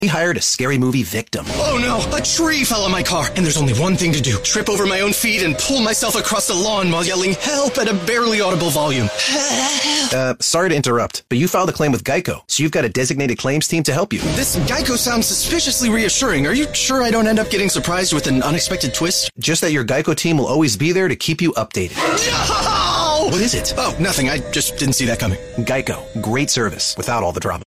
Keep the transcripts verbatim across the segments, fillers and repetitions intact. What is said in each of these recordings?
We hired a scary movie victim. Oh no, a tree fell on my car, and there's only one thing to do. Trip over my own feet and pull myself across the lawn while yelling help at a barely audible volume. uh, sorry to interrupt, but you filed a claim with Geico, so you've got a designated claims team to help you. This Geico sounds suspiciously reassuring. Are you sure I don't end up getting surprised with an unexpected twist? Just that your Geico team will always be there to keep you updated. No! What is it? Oh, nothing. I just didn't see that coming. Geico. Great service without all the drama.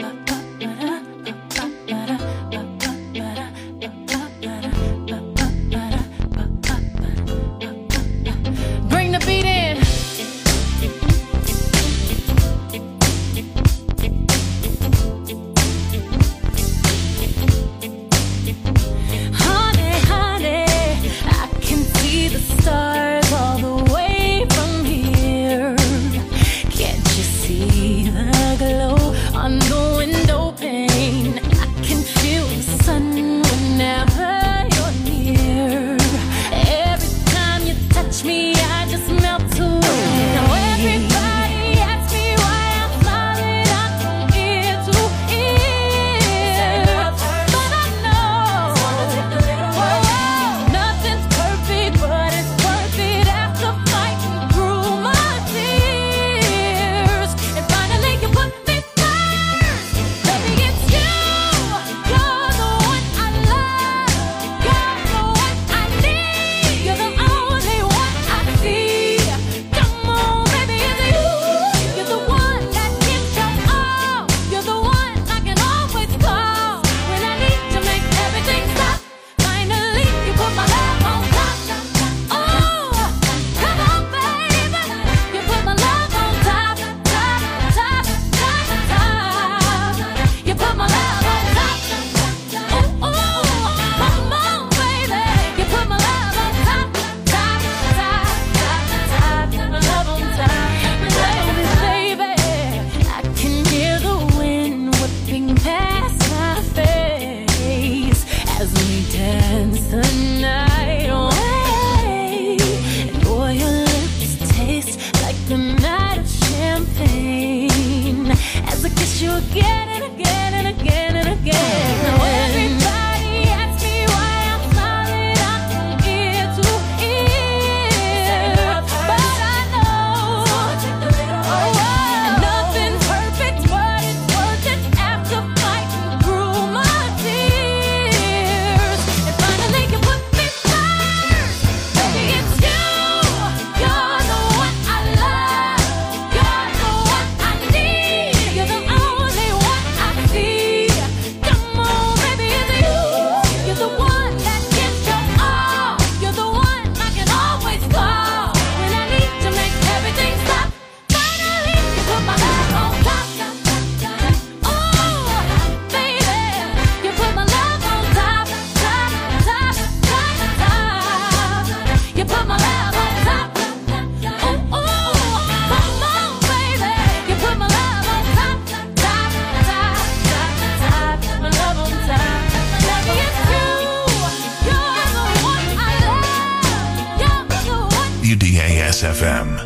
F M.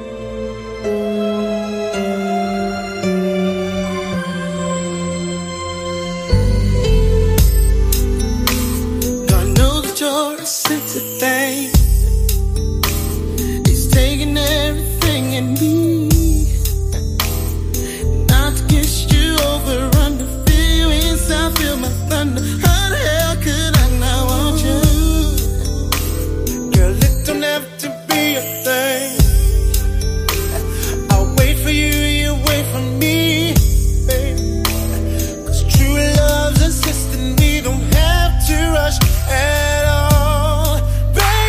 God knows that you're a sensitive thing. He's taking everything in me. Not to kiss you over, under, feel you inside, feel my thunder. How the hell could I not want you? Girl, it don't have to be a thing. I'll wait for you, you wait for me, baby. Cause true love's insistent, we don't have to rush at all, baby.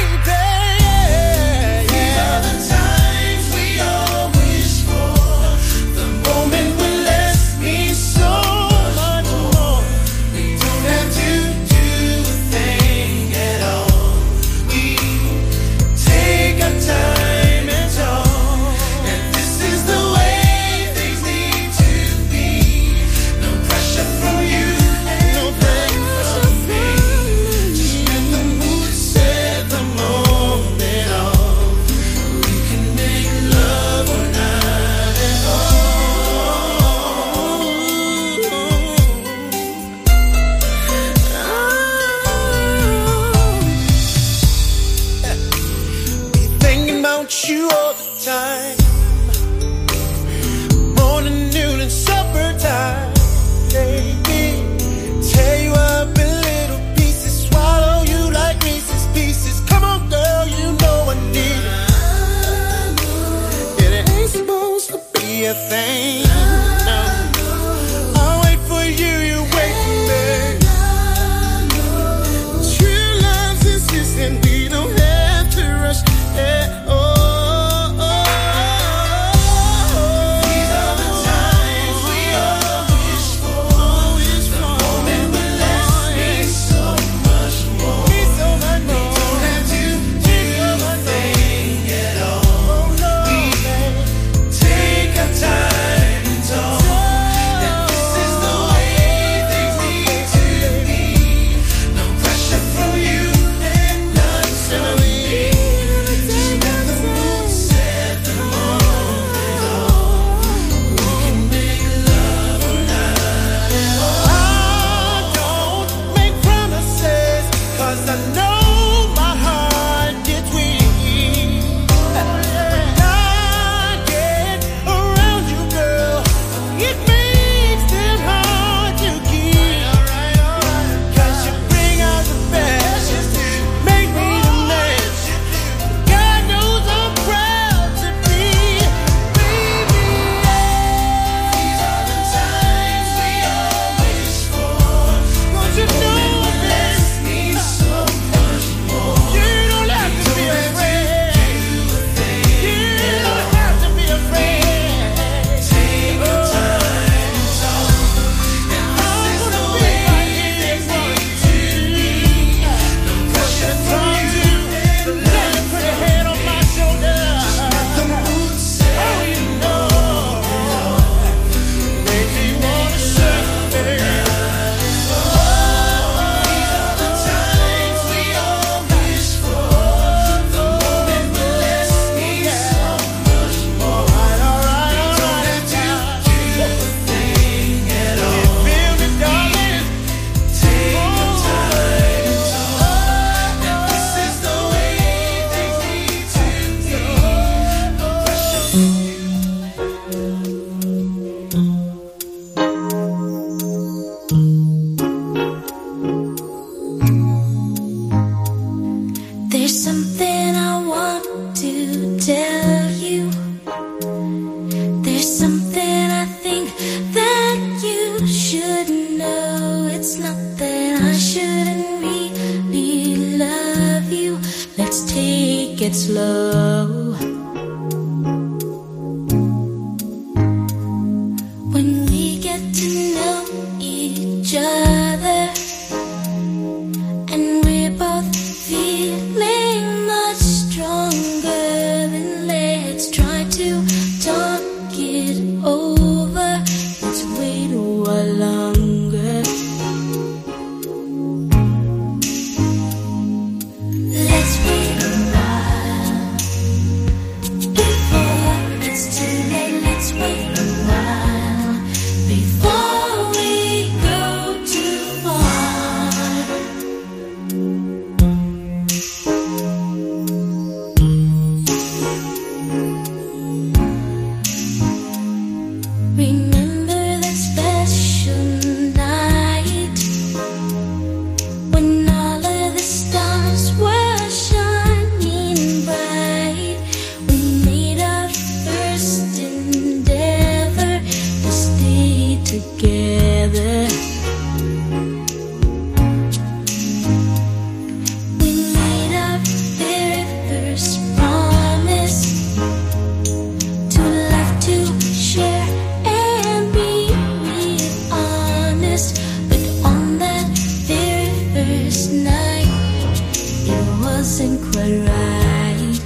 take it slow. When we get to know each other and we're both feeling much stronger, then let's try to talk it over. Let's wait a while longer. Let's wait a while before it's too late. Let's wait a while before we go too far. Remember that special night when all of the stars were shining bright. We made our first endeavor to stay together. We made our very first promise to love, to share, and be real honest. But on that very first night, it wasn't quite right.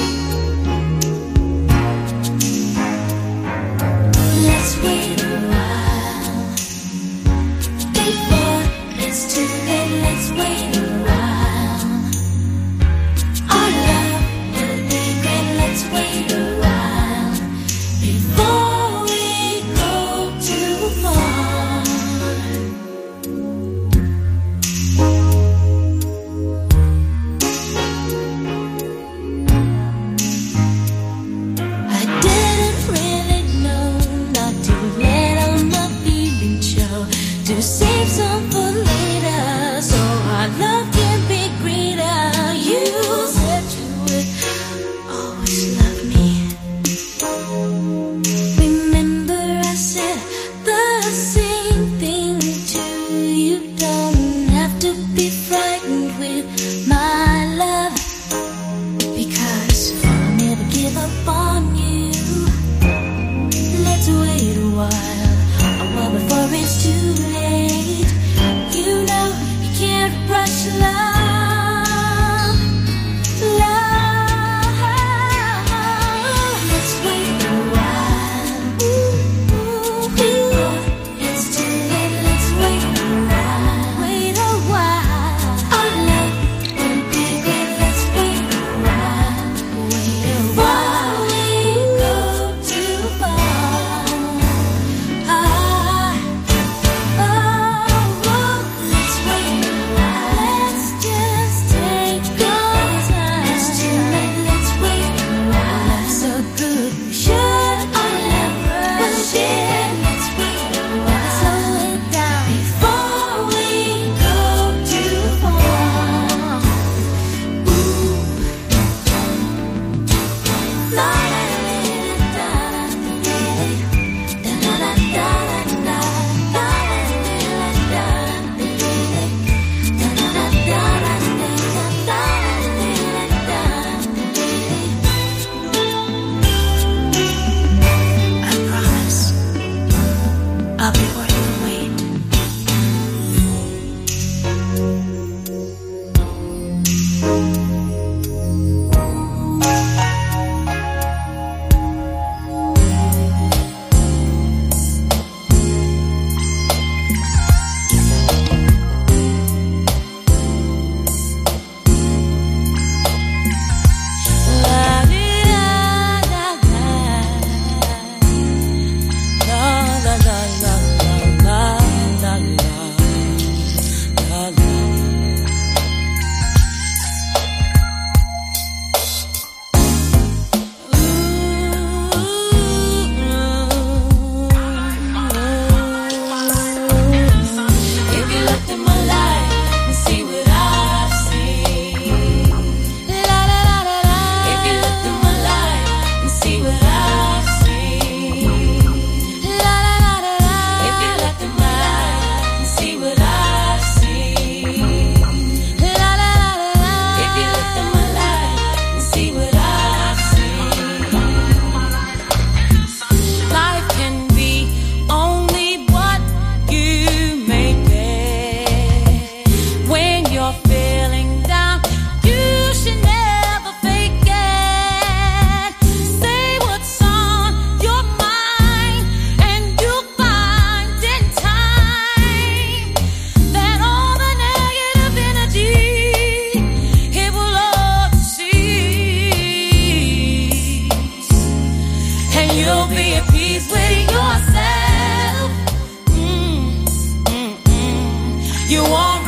Let's wait a while before it's too late. Let's wait a while. Our love will be great. Let's wait a while before we go too far. I didn't really know not to let all my feelings show, to save some for later, so our love can be greater. You said you would always love me. Remember I said the same thing to you. Don't have to be frightened with my love, because I'll never give up on you. Let's wait a while, a while before it's too late. You know you can't rush love, love. Let's wait a while. Ooh, before it's too late. Let's wait a while. Wait You want